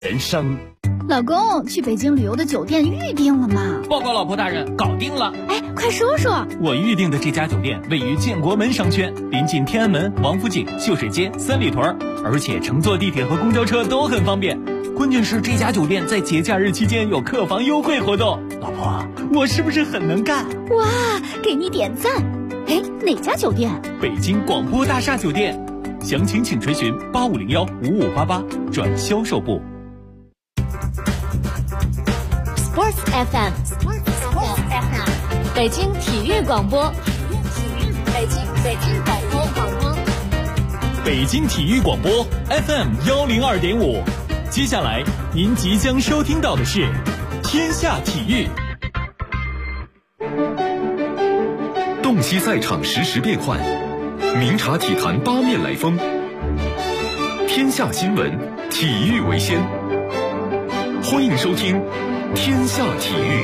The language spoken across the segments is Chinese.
人生。 老公，去北京旅游的酒店预定了吗？ 报告老婆大人，搞定了。 哎，快说说。 我预定的这家酒店位于建国门商圈，临近天安门、王府井、秀水街、三里屯，而且乘坐地铁和公交车都很方便。关键是这家酒店在节假日期间有客房优惠活动。老婆，我是不是很能干？ 哇，给你点赞。哎，哪家酒店？ 北京广播大厦酒店。详情请垂询8501-5588转销售部。 Sports FM， 北京体育广播，北京体育广播 FM 102.5。接下来您即将收听到的是天下体育。 洞悉赛场实时变幻，明察体坛八面来风。天下新闻，体育为先。欢迎收听天下体育。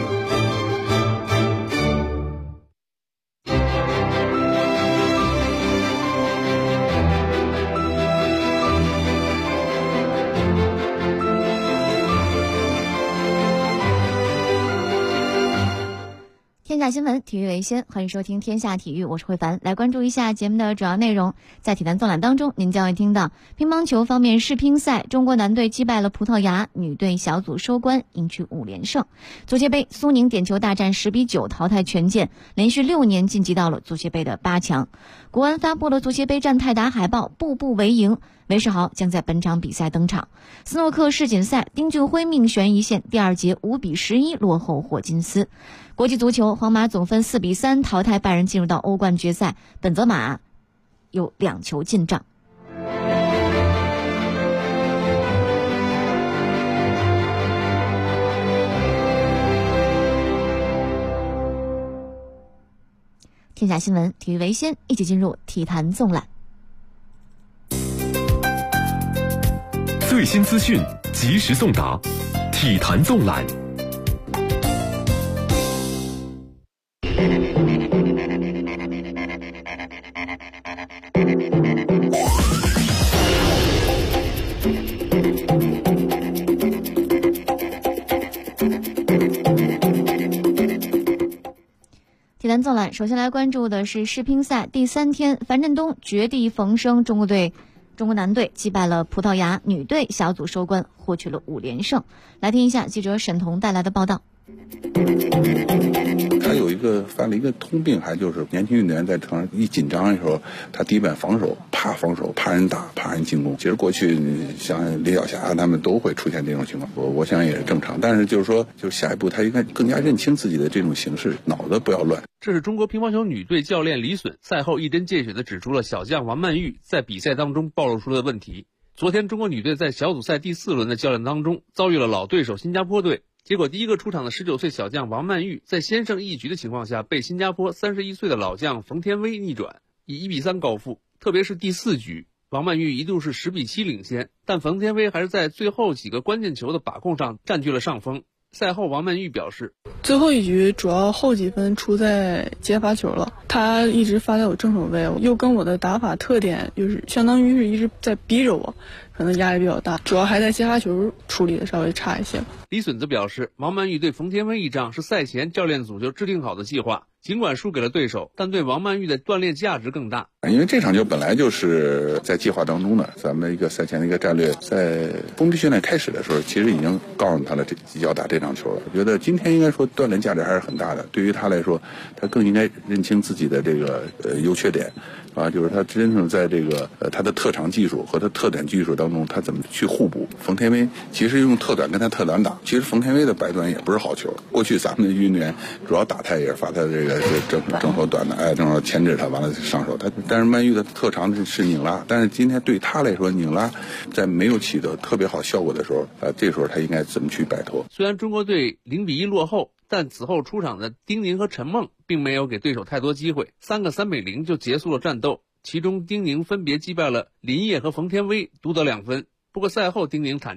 天下新闻，体育为先，欢迎收听天下体育，我是慧凡。来关注一下节目的主要内容。在体坛纵览当中，您将会听到乒乓球方面，世乒赛中国男队击败了葡萄牙，女队小组收官，赢取5连胜。足协杯，苏宁点球大战10比9淘汰权健，连续6年晋级到了足协杯的8强。国安发布了足协杯战泰达海报，步步为营，韦世豪将在本场比赛登场。斯诺克世锦赛，丁俊晖命悬一线，第2节5比11落后霍金斯。国际足球，皇马总分4比3淘汰拜仁，进入到欧冠决赛，本泽马有2球进账。天下新闻，体育为先，一起进入体坛纵览。 最新资讯，及时送达，体坛纵览。 体坛纵览，首先来关注的是世乒赛第3天，樊振东绝地逢生，中国男队击败了葡萄牙，女队小组收官，获取了5连胜。来听一下记者沈彤带来的报道。 他犯了一个通病，还就是年轻运动员在场上一紧张的时候，他第一板防守，怕人打，怕人进攻。其实过去像李晓霞他们都会出现这种情况，我想也是正常。但是就是说，就下一步他应该更加认清自己的这种形势，脑子不要乱。 这是中国乒乓球女队教练李隼赛后一针见血地指出了小将王曼玉在比赛当中暴露出的问题。昨天中国女队在小组赛第4轮的较量当中遭遇了老对手新加坡队，结果第一个出场的19岁小将王曼玉在先胜一局的情况下，被新加坡31岁的老将冯天薇逆转，以1比3高负。特别是第4局，王曼玉一度是10比7领先，但冯天薇还是在最后几个关键球的把控上占据了上风。赛后王曼玉表示， 最后一局主要后几分出在接发球了，他一直发在我正手位，又跟我的打法特点就是相当于是一直在逼着我，可能压力比较大，主要还在接发球处理的稍微差一些。 李隼则表示，王曼玉对冯天薇一仗是赛前教练组就制定好的计划，尽管输给了对手，但对王曼玉的锻炼价值更大。 因为这场球本来就是在计划当中的，咱们一个赛前的一个战略，在封闭训练开始的时候，其实已经告诉他了要打这场球了。我觉得今天应该说锻炼价值还是很大的，对于他来说，他更应该认清自己的这个优缺点。就是他真正在这个他的特长技术和他特点技术当中，他怎么去互补。冯天薇其实用特短跟他特短打，其实冯天薇的白短也不是好球。过去咱们的运动员主要打他也是发他这个正手短的，正手牵制他，完了上手他。但是曼玉的特长是拧拉，但是今天对他来说，拧拉在没有起得特别好效果的时候，这时候他应该怎么去摆脱？ 虽然中国队0比1落后，但此后出场的丁宁和陈梦并没有给对手太多机会，3个3比0就结束了战斗。其中丁宁分别击败了林烨和冯天薇，独得2分。不过赛后丁宁坦诚，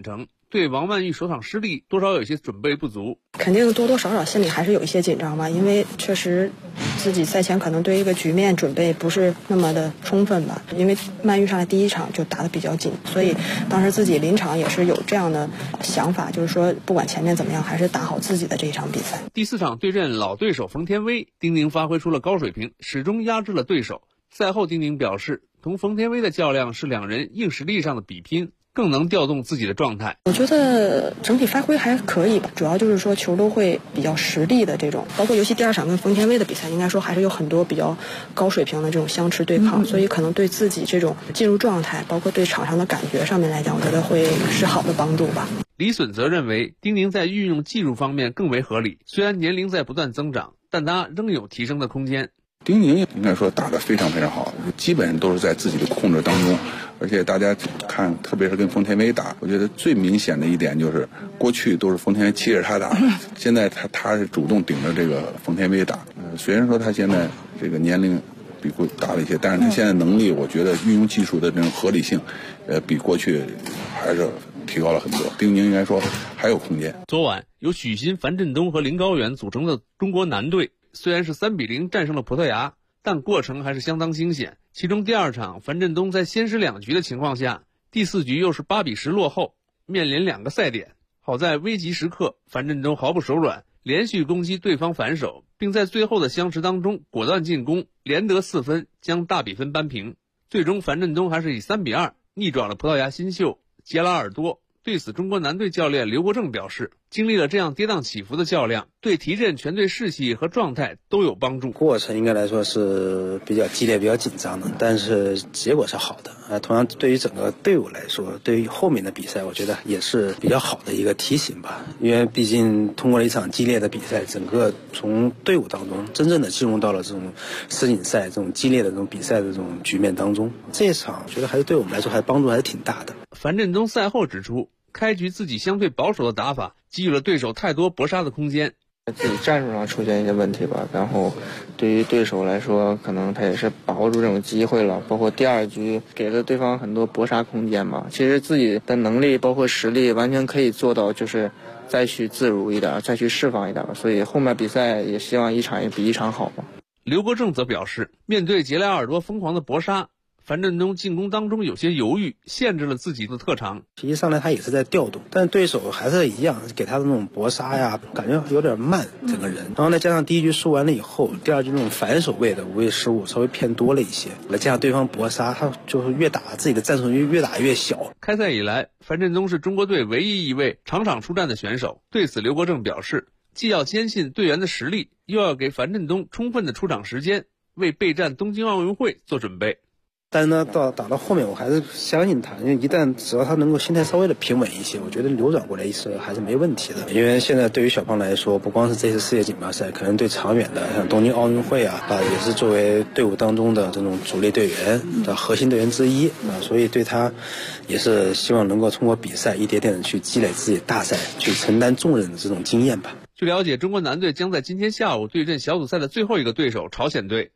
对王曼玉首场失利多少有些准备不足， 肯定多多少少心里还是有一些紧张吧，因为确实自己赛前可能对一个局面准备不是那么的充分吧，因为曼玉上来第一场就打得比较紧，所以当时自己临场也是有这样的想法，就是说不管前面怎么样，还是打好自己的这一场比赛。 第4场对阵老对手冯天薇，丁宁发挥出了高水平，始终压制了对手。赛后丁宁表示，同冯天薇的较量是两人硬实力上的比拼，更能调动自己的状态。 我觉得整体发挥还可以吧，主要就是说球都会比较实力的这种，包括尤其第2场跟冯天薇的比赛，应该说还是有很多比较高水平的这种相持对抗，所以可能对自己这种进入状态，包括对场上的感觉上面来讲，我觉得会是好的帮助吧。 李隼则认为，丁宁在运用技术方面更为合理，虽然年龄在不断增长，但他仍有提升的空间。 丁宁应该说打得非常非常好，基本上都是在自己的控制当中，而且大家看，特别是跟冯天薇打，我觉得最明显的一点就是，过去都是冯天薇骑着他打，现在他是主动顶着这个冯天薇打。虽然说他现在这个年龄比过大了一些，但是他现在能力，我觉得运用技术的这种合理性，比过去还是提高了很多。丁宁应该说还有空间。 昨晚由许昕、樊振东和林高远组成的中国男队，虽然是3-0战胜了葡萄牙，但过程还是相当惊险。其中第2场，樊振东在先失2局的情况下，第4局又是8-10落后，面临2个赛点。好在危急时刻，樊振东毫不手软，连续攻击对方反手，并在最后的相持当中果断进攻，连得4分，将大比分扳平。最终樊振东还是以3-2逆转了葡萄牙新秀杰拉尔多。对此，中国男队教练刘国正表示，经历了这样跌宕起伏的较量，对提振全队士气和状态都有帮助。 过程应该来说是比较激烈、比较紧张的，但是结果是好的。同样对于整个队伍来说，对于后面的比赛，我觉得也是比较好的一个提醒吧。因为毕竟通过了一场激烈的比赛，整个从队伍当中真正的进入到了这种世锦赛这种激烈的这种比赛的这种局面当中，这一场我觉得还是对我们来说还帮助还是挺大的。 樊振东赛后指出，开局自己相对保守的打法给予了对手太多搏杀的空间， 自己战术上出现一些问题吧，然后对于对手来说，可能他也是把握住这种机会了，包括第2局给了对方很多搏杀空间嘛。其实自己的能力包括实力完全可以做到，就是再去自如一点，再去释放一点，所以后面比赛也希望一场也比一场好嘛。 刘国正则表示，面对杰拉尔多疯狂的搏杀，樊振东进攻当中有些犹豫，限制了自己的特长。 实际上来他也是在调动，但对手还是一样给他的那种搏杀呀，感觉有点慢整个人。然后再加上第1局输完了以后，第2局那种反手位的无谓失误稍微偏多了一些，再加上对方搏杀，他就是越打自己的战术越打越小。 开赛以来，樊振东是中国队唯一一位场场出战的选手。对此，刘国正表示，既要坚信队员的实力，又要给樊振东充分的出场时间，为备战东京奥运会做准备。 但是呢，打到后面，我还是相信他，因为只要他能够心态稍微的平稳一些，我觉得扭转过来还是没问题的。因为现在对于小胖来说，不光是这次世界锦标赛，可能对长远的像东京奥运会也是作为队伍当中的这种主力队员的核心队员之一所以对他也是希望能够通过比赛一点点的去积累自己大赛去承担重任的这种经验吧。 据了解，中国男队将在今天下午对阵小组赛的最后一个对手朝鲜队。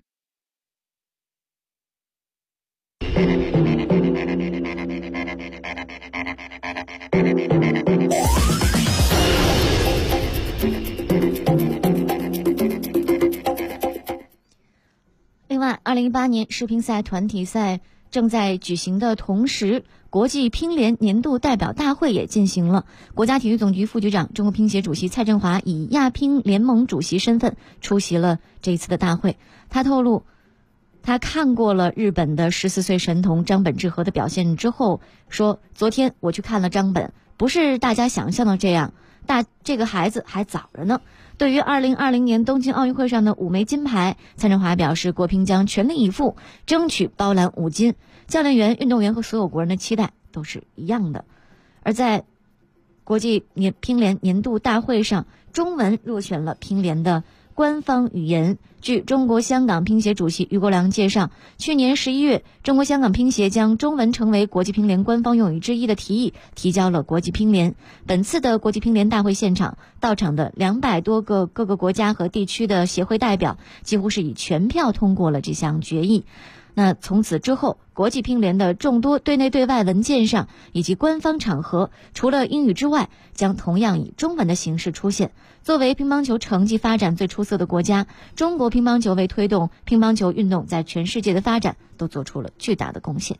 另外，2018年世乒赛团体赛正在举行的同时，国际乒联年度代表大会也进行了。国家体育总局副局长、中国乒协主席蔡振华以亚乒联盟主席身份出席了这一次的大会。他透露，他看过了日本的14岁神童张本智和的表现之后说，昨天我去看了张本，不是大家想象的这样，这个孩子还早着呢。对于2020年东京奥运会上的5枚金牌，蔡振华表示，国乒将全力以赴，争取包揽5金。教练员、运动员和所有国人的期待都是一样的。而在国际乒联年度大会上，中文入选了乒联的官方语言。据中国香港乒协主席于国良介绍，去年11月，中国香港乒协将中文成为国际乒联官方用语之一的提议提交了国际乒联。本次的国际乒联大会现场，到场的200多个各个国家和地区的协会代表，几乎是以全票通过了这项决议。 那从此之后，国际乒联的众多对内对外文件上以及官方场合，除了英语之外，将同样以中文的形式出现。作为乒乓球成绩发展最出色的国家，中国乒乓球为推动乒乓球运动在全世界的发展都做出了巨大的贡献。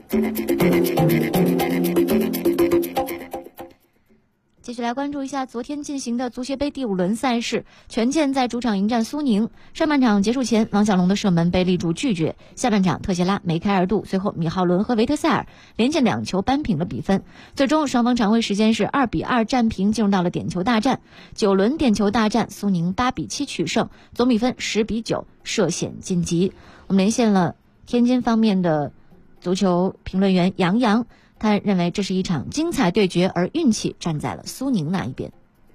继续来关注一下昨天进行的足协杯第5轮赛事，权健在主场迎战苏宁。上半场结束前，王小龙的射门被立柱拒绝，下半场特谢拉梅开二度，随后米浩伦和维特塞尔连进2球扳平了比分。最终双方常规时间是2-2战平，进入到了点球大战。9轮点球大战，苏宁8-7取胜，总比分10-9，涉险晋级。我们连线了天津方面的足球评论员杨洋，他认为这是一场精彩对决，而运气站在了苏宁那一边。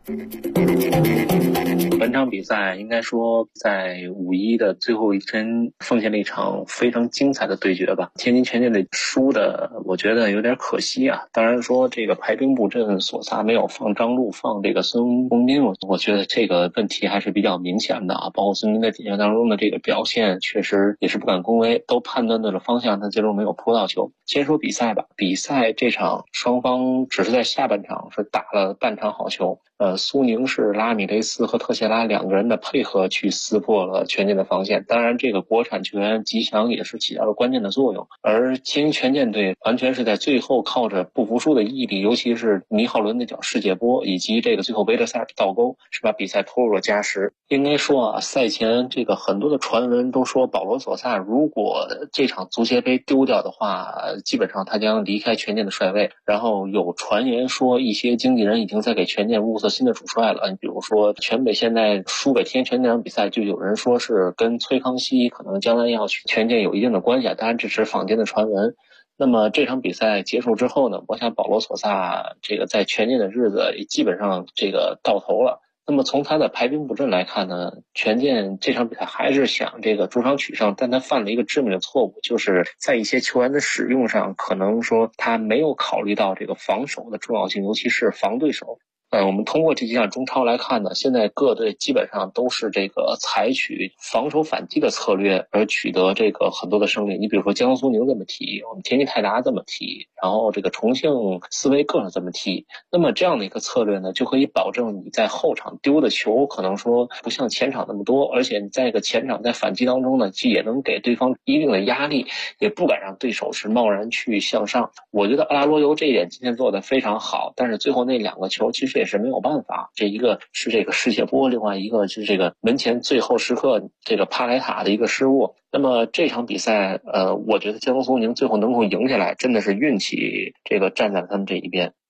本场比赛应该说在5-1的最后一针奉献了一场非常精彩的对决吧。天津权健队输的我觉得有点可惜啊。当然说这个排兵布阵，索萨没有放张路，放这个孙宏斌，我觉得这个问题还是比较明显的啊。包括孙斌在比赛当中的这个表现确实也是不敢恭维，都判断对了方向，但最终没有扑到球。先说比赛吧，比赛这场双方只是在下半场是打了半场好球。苏宁是拉米雷斯和特谢拉2个人的配合去撕破了权健的防线，当然这个国产球员吉祥也是起到了关键的作用。而天津权健队完全是在最后靠着不服输的毅力，尤其是米浩伦那脚世界波以及这个最后维特塞尔倒钩，是把比赛拖入了加时。应该说啊，赛前这个很多的传闻都说保罗索萨如果这场足协杯丢掉的话，基本上他将离开权健的帅位。然后有传言说一些经纪人已经在给权健物色新的主帅了，你比如说全北现在输给天权那场比赛，就有人说是跟崔康熙可能将来要去权健有一定的关系，当然这是坊间的传闻。那么这场比赛结束之后呢，我想保罗索萨这个在权健的日子基本上这个到头了。那么从他的排兵布阵来看呢，权健这场比赛还是想这个主场取胜，但他犯了一个致命的错误，就是在一些球员的使用上，可能说他没有考虑到这个防守的重要性，尤其是防对手。我们通过这几场中超来看呢，现在各队基本上都是这个采取防守反击的策略而取得这个很多的胜利。你比如说江苏苏宁这么踢，我们天津泰达这么踢，然后这个重庆斯威更是这么踢。那么这样的一个策略呢，就可以保证你在后场丢的球可能说不像前场那么多，而且你在这个前场在反击当中呢，也能给对方一定的压力，也不敢让对手是贸然去向上。我觉得阿拉罗尤这一点今天做得非常好，但是最后那2个球其实也是没有办法，这一个是这个世界波，另外一个就是这个门前最后时刻这个帕莱塔的一个失误。那么这场比赛我觉得江苏苏宁最后能够赢下来，真的是运气这个站在了他们这一边。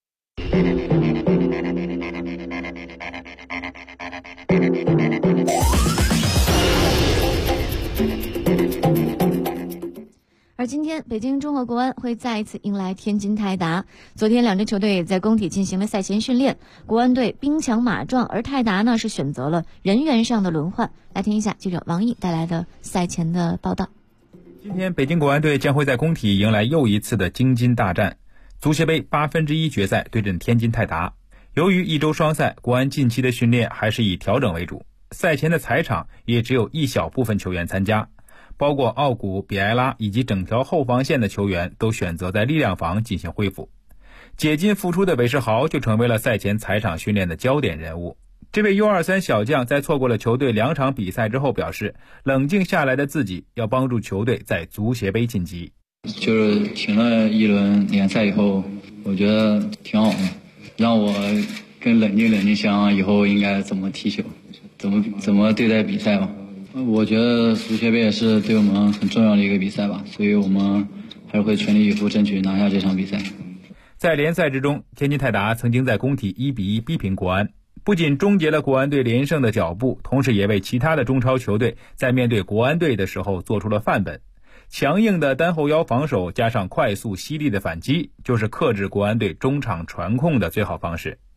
而今天北京中赫国安会再一次迎来天津泰达。昨天2支球队在工体进行了赛前训练，国安队兵强马壮，而泰达呢是选择了人员上的轮换。来听一下记者王毅带来的赛前的报道。 今天北京国安队将会在工体迎来又一次的京津大战，足协杯1/8决赛对阵天津泰达。由于一周双赛，国安近期的训练还是以调整为主，赛前的踩场也只有一小部分球员参加，包括奥古、比埃拉以及整条后防线的球员都选择在力量房进行恢复。解禁复出的韦世豪就成为了赛前踩场训练的焦点人物。这位 U23 小将在错过了球队2场比赛之后表示，冷静下来的自己要帮助球队在足协杯晋级。 就是停了一轮联赛以后，我觉得挺好的，让我更冷静想以后应该怎么踢球，怎么对待比赛吧。我觉得足协杯也是对我们很重要的一个比赛吧，所以我们还是会全力以赴争取拿下这场比赛。 在联赛之中，天津泰达曾经在工体1-1逼平国安，不仅终结了国安队连胜的脚步，同时也为其他的中超球队在面对国安队的时候做出了范本。强硬的单后腰防守加上快速犀利的反击，就是克制国安队中场传控的最好方式。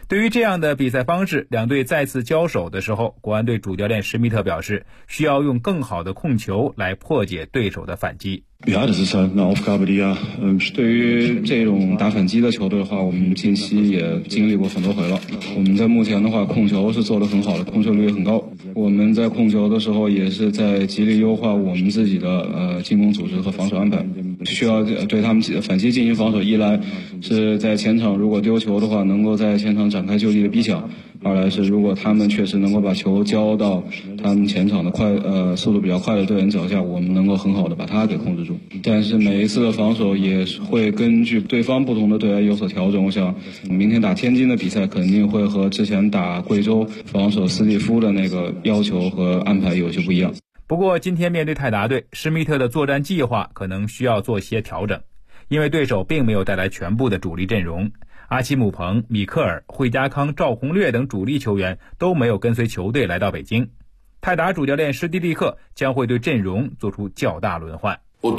对于这样的比赛方式，两队再次交手的时候，国安队主教练施密特表示，需要用更好的控球来破解对手的反击。 Ja, das ist halt eine Aufgabe, die ja 对于这种打反击的球队的话，我们近期也经历过很多回了。我们在目前的话，控球是做得很好的，控球率也很高。我们在控球的时候，也是在极力优化我们自己的进攻组织和防守安排。需要对他们反击进行防守，一来是在前场如果丢球的话，能够在前场展开就地的逼抢；二来是如果他们确实能够把球交到他们前场的速度比较快的队员脚下，我们能够很好的把他给控制住。但是每一次的防守也会根据对方不同的队员有所调整。我想明天打天津的比赛肯定会和之前打贵州防守斯蒂夫的那个要求和安排有些不一样。 不过今天面对泰达队，施密特的作战计划可能需要做些调整，因为对手并没有带来全部的主力阵容，阿奇姆彭、米克尔、惠家康、赵宏略等主力球员都没有跟随球队来到北京。泰达主教练施蒂利克将会对阵容做出较大轮换。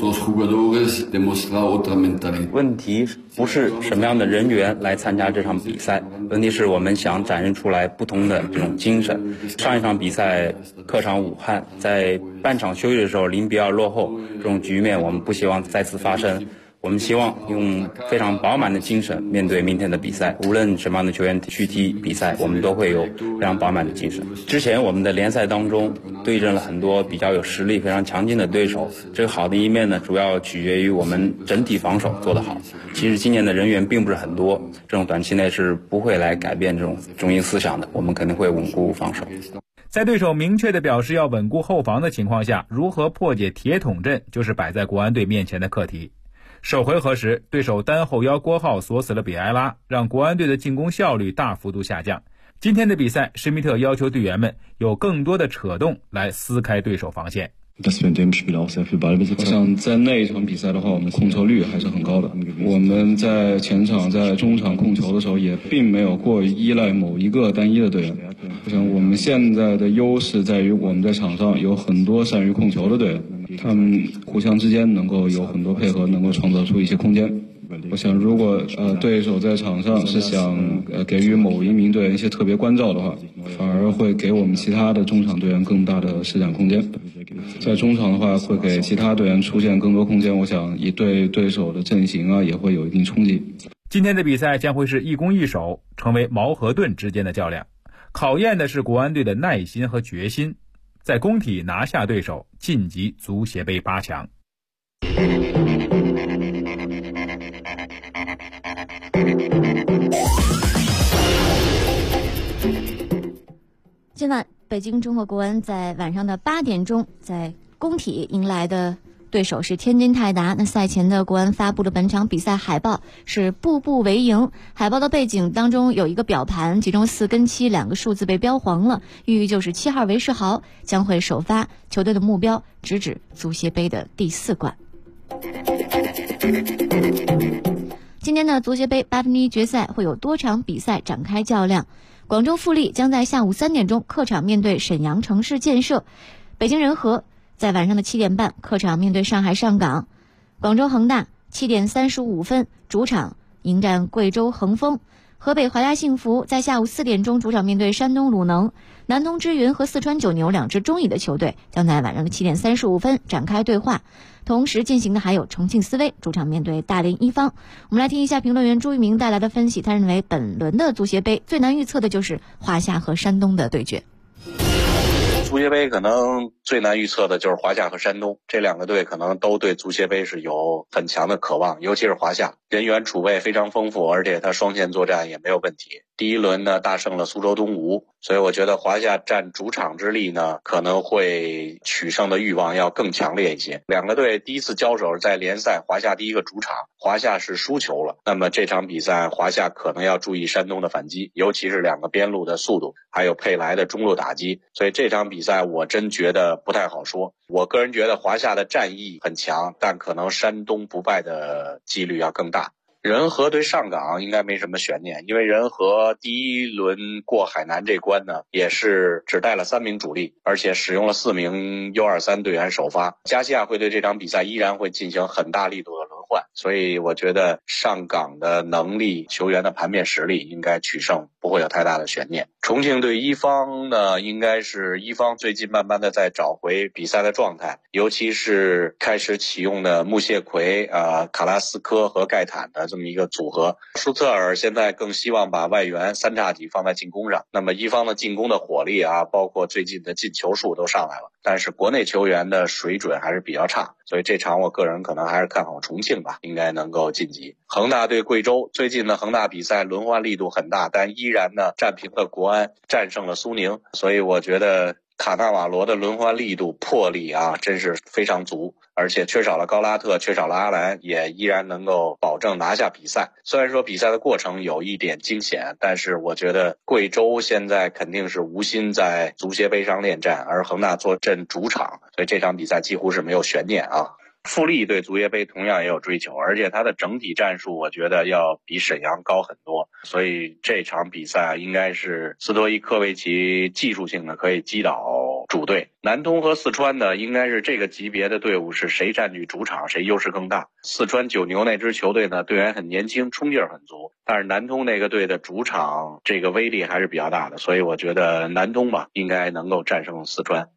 问题不是什么样的人员来参加这场比赛，问题是我们想展现出来不同的这种精神。上一场比赛客场武汉，在半场休息的时候0-2落后，这种局面我们不希望再次发生。我们希望用非常饱满的精神面对明天的比赛，无论什么样的球员去踢比赛，我们都会有非常饱满的精神。之前我们的联赛当中对阵了很多比较有实力非常强劲的对手，这个好的一面呢，主要取决于我们整体防守做得好。其实今年的人员并不是很多，这种短期内是不会来改变这种中心思想的，我们肯定会稳固防守。 在对手明确的表示要稳固后防的情况下，如何破解铁桶阵就是摆在国安队面前的课题。首回合时，对手单后腰郭浩锁死了比埃拉，让国安队的进攻效率大幅度下降。今天的比赛，施密特要求队员们有更多的扯动来撕开对手防线。 我想在那一场比赛的话，我们控球率还是很高的。我们在前场、在中场控球的时候，也并没有过于依赖某一个单一的队员。我想我们现在的优势在于我们在场上有很多善于控球的队员，他们互相之间能够有很多配合，能够创造出一些空间。我想如果对手在场上是想给予某一名队员一些特别关照的话，反而会给我们其他的中场队员更大的施展空间。在中场的话，会给其他队员出现更多空间，我想也对对手的阵型也会有一定冲击。 今天的比赛将会是一攻一守，成为矛和盾之间的较量，考验的是国安队的耐心和决心，在工体拿下对手，晋级足协杯8强。 今晚北京中国国安在晚上的8点钟在工体迎来的对手是天津泰达。那赛前的国安发布了本场比赛海报，是步步为营。海报的背景当中有一个表盘，其中4跟7两个数字被标黄了，寓意就是7号韦世豪将会首发，球队的目标直指足协杯的第4冠。今天的足协杯1/8决赛会有多场比赛展开较量。广州富力将在下午3点钟客场面对沈阳城市建设，北京人和在晚上的7点半客场面对上海上港，广州恒大7点35分主场迎战贵州恒丰，河北华夏幸福在下午4点钟主场面对山东鲁能，南通之云和四川九牛两支中乙的球队将在晚上的7点35分展开对话。同时进行的还有重庆斯威主场面对大连一方。我们来听一下评论员朱一鸣带来的分析，他认为本轮的足协杯最难预测的就是华夏和山东的对决。 足协杯可能最难预测的就是华夏和山东，这两个队可能都对足协杯是有很强的渴望，尤其是华夏人员储备非常丰富，而且他双线作战也没有问题。第一轮呢大胜了苏州东吴，所以我觉得华夏占主场之力呢可能会取胜的欲望要更强烈一些。两个队第一次交手在联赛，华夏第一个主场，华夏是输球了，那么这场比赛华夏可能要注意山东的反击，尤其是两个边路的速度，还有佩莱的中路打击，所以这场比赛我真觉得不太好说。我个人觉得华夏的战意很强，但可能山东不败的几率要更大。人和对上港应该没什么悬念，因为人和第一轮过海南这关呢，也是只带了3名主力，而且使用了4名U23队员首发。加西亚会对这场比赛依然会进行很大力度的轮换，所以我觉得上港的能力、球员的盘面实力应该取胜，不会有太大的悬念。重庆对一方呢，应该是一方最近慢慢的在找回比赛的状态，尤其是开始启用的穆谢奎、卡拉斯科和盖坦的这么一个组合。舒特尔现在更希望把外援三叉戟放在进攻上，那么一方的进攻的火力包括最近的进球数都上来了，但是国内球员的水准还是比较差，所以这场我个人可能还是看好重庆吧，应该能够晋级。恒大对贵州，最近的恒大比赛轮换力度很大，但依然呢战平了国安，战胜了苏宁，所以我觉得卡纳瓦罗的轮换力度魄力真是非常足，而且缺少了高拉特，缺少了阿兰，也依然能够保证拿下比赛。虽然说比赛的过程有一点惊险，但是我觉得贵州现在肯定是无心在足协杯上恋战，而恒大坐镇主场，所以这场比赛几乎是没有悬念富力对足协杯同样也有追求，而且他的整体战术我觉得要比沈阳高很多，所以这场比赛应该是斯托伊科维奇技术性的可以击倒主队。南通和四川呢，应该是这个级别的队伍是谁占据主场谁优势更大。四川九牛那支球队呢，队员很年轻，冲劲儿很足，但是南通那个队的主场这个威力还是比较大的，所以我觉得南通吧应该能够战胜四川。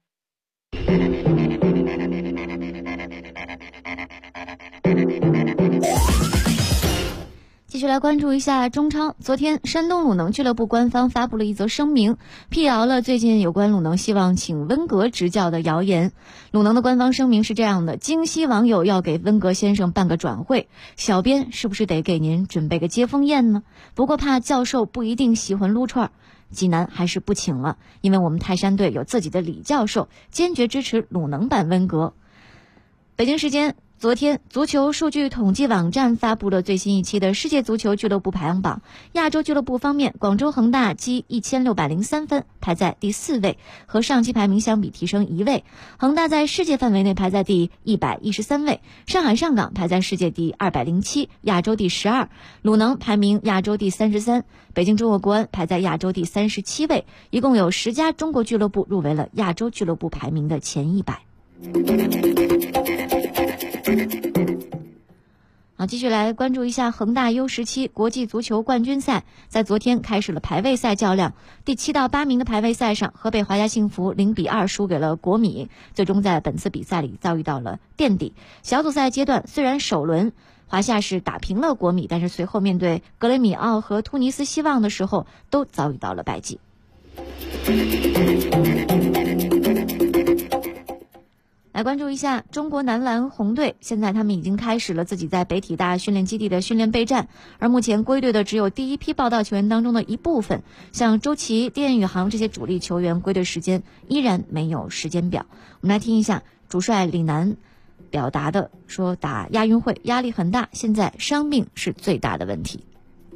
继续来关注一下中超。昨天，山东鲁能俱乐部官方发布了一则声明，辟谣了最近有关鲁能希望请温格执教的谣言。鲁能的官方声明是这样的：京西网友要给温格先生办个转会，小编是不是得给您准备个接风宴呢？不过怕教授不一定喜欢撸串，济南还是不请了，因为我们泰山队有自己的李教授，坚决支持鲁能版温格。北京时间昨天，足球数据统计网站发布了最新一期的世界足球俱乐部排行榜。亚洲俱乐部方面，广州恒大积1603分，排在第4位，和上期排名相比提升1位。恒大在世界范围内排在第113位，上海上港排在世界第207，亚洲第12。鲁能排名亚洲第33，北京中国国安排在亚洲第37位。一共有10家中国俱乐部入围了亚洲俱乐部排名的前100。好，继续来关注一下恒大 U17 国际足球冠军赛，在昨天开始了排位赛较量。第7到8名的排位赛上，河北华夏幸福0-2输给了国米，最终在本次比赛里遭遇到了垫底。小组赛阶段，虽然首轮华夏是打平了国米，但是随后面对格雷米奥和突尼斯希望的时候，都遭遇到了败绩。来关注一下中国男篮红队，现在他们已经开始了自己在北体大训练基地的训练备战，而目前归队的只有第一批报道球员当中的一部分，像周琦、丁宇航这些主力球员归队时间依然没有时间表。我们来听一下主帅李楠表达的，说打亚运会压力很大，现在伤病是最大的问题。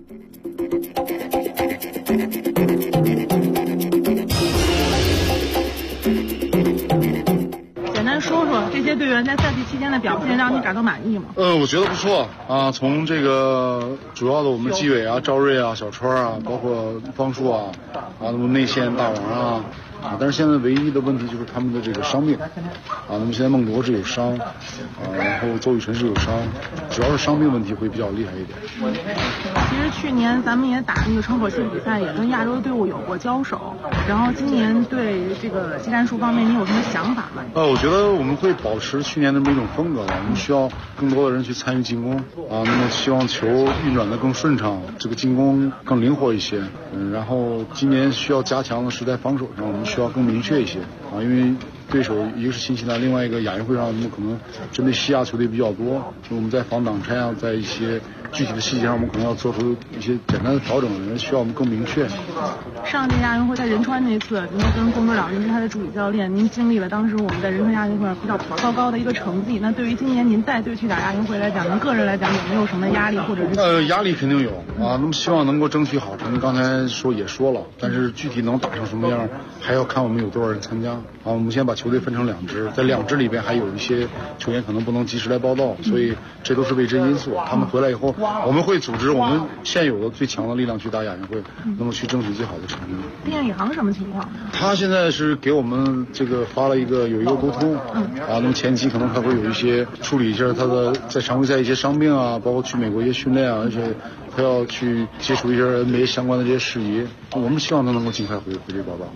说说这些队员在赛季期间的表现，让你感到满意吗？ 我觉得不错啊。从这个主要的我们基伟啊、赵睿啊、小川啊，包括方硕啊，那么内线大王但是现在唯一的问题就是他们的这个伤病那么现在孟铎是有伤然后邹宇辰是有伤，主要是伤病问题会比较厉害一点。 其实去年咱们也打那个窗口期比赛，也跟亚洲队伍有过交手，然后今年对这个技战术方面你有什么想法吗？ 我觉得我们会保持去年的那么一种风格吧，我们需要更多的人去参与进攻那么希望球运转得更顺畅，这个进攻更灵活一些然后今年需要加强的是在防守上，我们需要更明确一些因为对手一个是新西兰，另外一个亚运会上我们可能针对西亚球队比较多，所以我们在防挡拆在一些具体的细节上我们可能要做出一些简单的调整，需要我们更明确。 上届亚运会在仁川那次，您跟龚指导，您是他的助理教练，您经历了当时我们在仁川亚运会比较糟糕的一个成绩，那对于今年您带队去打亚运会来讲，您个人来讲有没有什么压力或者是？ 压力肯定有那么希望能够争取好成绩，刚才也说了，但是具体能打成什么样还要看我们有多少人参加我们先把把球队分成2支，在2支里边还有一些球员可能不能及时来报到，所以这都是未知因素。他们回来以后，我们会组织我们现有的最强的力量去打亚运会，那么去争取最好的成绩。 练宇航什么情况？ 他现在是给我们这个发了有一个沟通，那么前期可能还会有一些处理一下他的在常规赛一些伤病啊，包括去美国一些训练啊，而且他要去接触一下 NBA 相关的这些事宜。我们希望他能够尽快回队报道。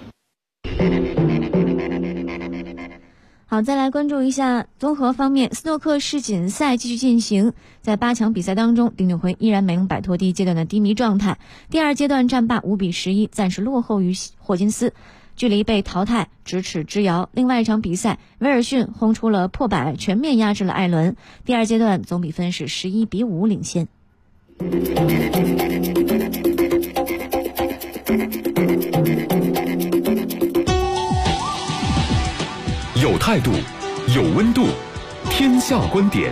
好，再来关注一下综合方面，斯诺克世锦赛继续进行，在8强比赛当中，丁俊晖依然没能摆脱第一阶段的低迷状态，第2阶段战罢5-11，暂时落后于霍金斯，距离被淘汰咫尺之遥。另外一场比赛，威尔逊轰出了破百，全面压制了艾伦，第2阶段总比分是11-5领先。 有态度，有温度，天下观点。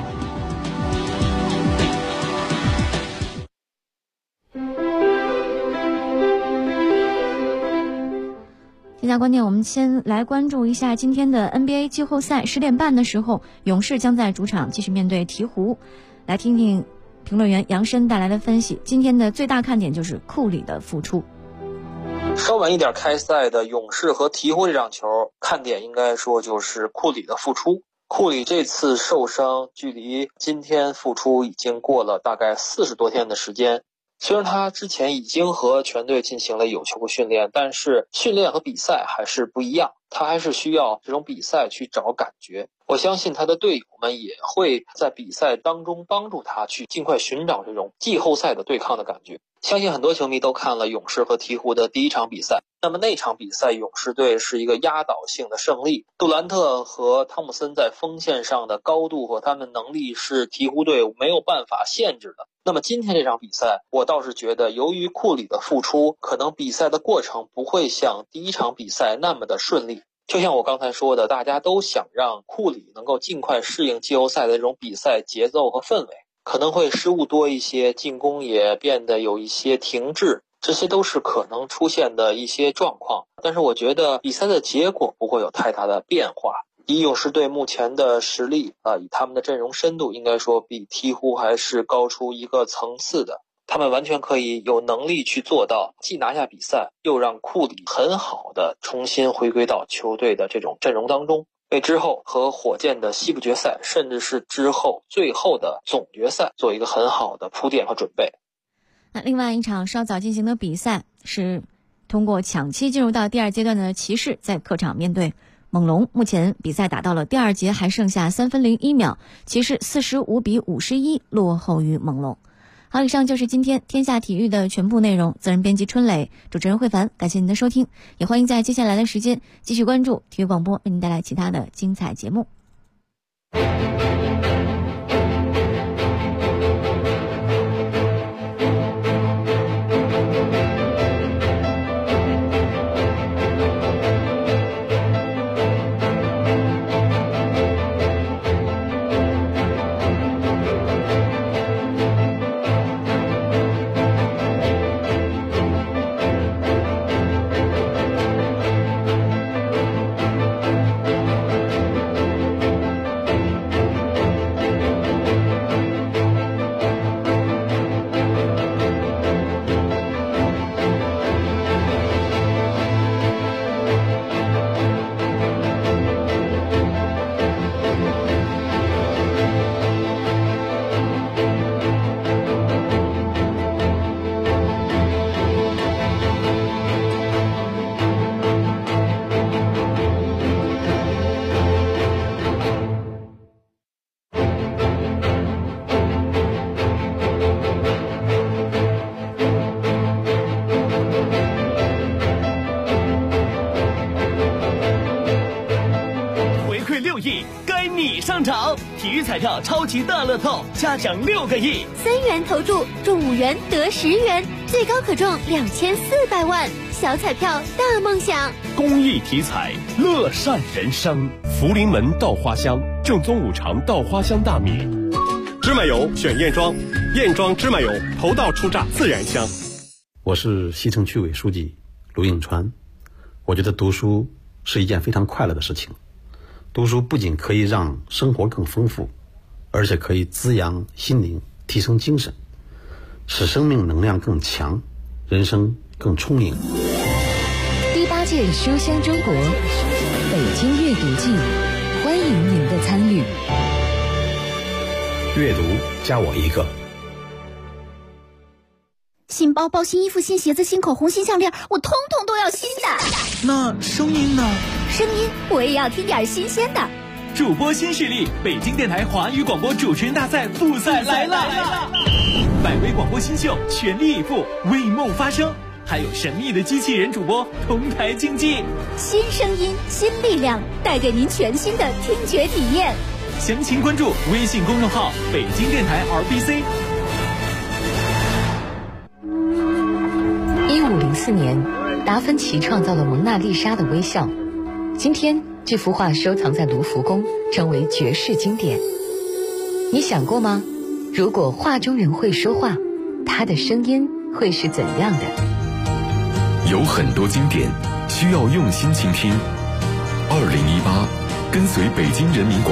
天下观点，我们先来关注一下今天的 NBA 季后赛，10点半的时候，勇士将在主场继续面对鹈鹕。来听听评论员杨申带来的分析。今天的最大看点就是库里的复出。 稍晚一点开赛的勇士和鹈鹕这场球，看点应该说就是库里的复出。库里这次受伤，距离今天复出已经过了大概40多天的时间。虽然他之前已经和全队进行了有球训练，但是训练和比赛还是不一样，他还是需要这种比赛去找感觉。我相信他的队友们也会在比赛当中帮助他去尽快寻找这种季后赛的对抗的感觉。相信很多球迷都看了勇士和鹈鹕的第1场比赛，那么那场比赛勇士队是一个压倒性的胜利，杜兰特和汤姆森在锋线上的高度和他们能力是鹈鹕队没有办法限制的。那么今天这场比赛，我倒是觉得由于库里的复出，可能比赛的过程不会像第1场比赛那么的顺利。就像我刚才说的，大家都想让库里能够尽快适应季后赛的这种比赛节奏和氛围，可能会失误多一些，进攻也变得有一些停滞，这些都是可能出现的一些状况。但是我觉得比赛的结果不会有太大的变化。以勇士队目前的实力以他们的阵容深度，应该说比鹈鹕还是高出一个层次的。他们完全可以有能力去做到，既拿下比赛，又让库里很好的重新回归到球队的这种阵容当中，为之后和火箭的西部决赛，甚至是之后最后的总决赛做一个很好的铺垫和准备。 那另外一场稍早进行的比赛是通过抢七进入到第2阶段的骑士在客场面对猛龙，目前比赛打到了第2节，还剩下3分01秒，骑士45-51落后于猛龙。好，以上就是今天天下体育的全部内容。责任编辑春磊，主持人慧凡，感谢您的收听，也欢迎在接下来的时间继续关注体育广播，为您带来其他的精彩节目。 上场，体育彩票超级大乐透，加奖6个亿 ，3元投注中5元得10元，最高可中2400万，小彩票大梦想。 公益体彩，乐善人生。福临门稻花香，正宗5常稻花香大米。芝麻油选燕庄，燕庄芝麻油头道出榨自然香。 我是西城区委书记卢应川。我觉得读书是一件非常快乐的事情， 读书不仅可以让生活更丰富，而且可以滋养心灵，提升精神，使生命能量更强，人生更充盈。 第8届书香中国北京阅读季，欢迎您的参与。 阅读加我一个。 新包包、新衣服、新鞋子、新口红、新项链，我通通都要新的。 那声音呢？ 声音我也要听点新鲜的。 主播新势力，北京电台华语广播主持人大赛复赛来了！100位广播新秀全力以赴，为梦发声，还有神秘的机器人主播同台竞技。 新声音，新力量，带给您全新的听觉体验。 详情关注微信公众号北京电台 RBC。 1504年，达芬奇创造了蒙娜丽莎的微笑。今天，这幅画收藏在卢浮宫，成为绝世经典。你想过吗？如果画中人会说话，他的声音会是怎样的？ 有很多经典需要用心倾听。2018，跟随北京人民广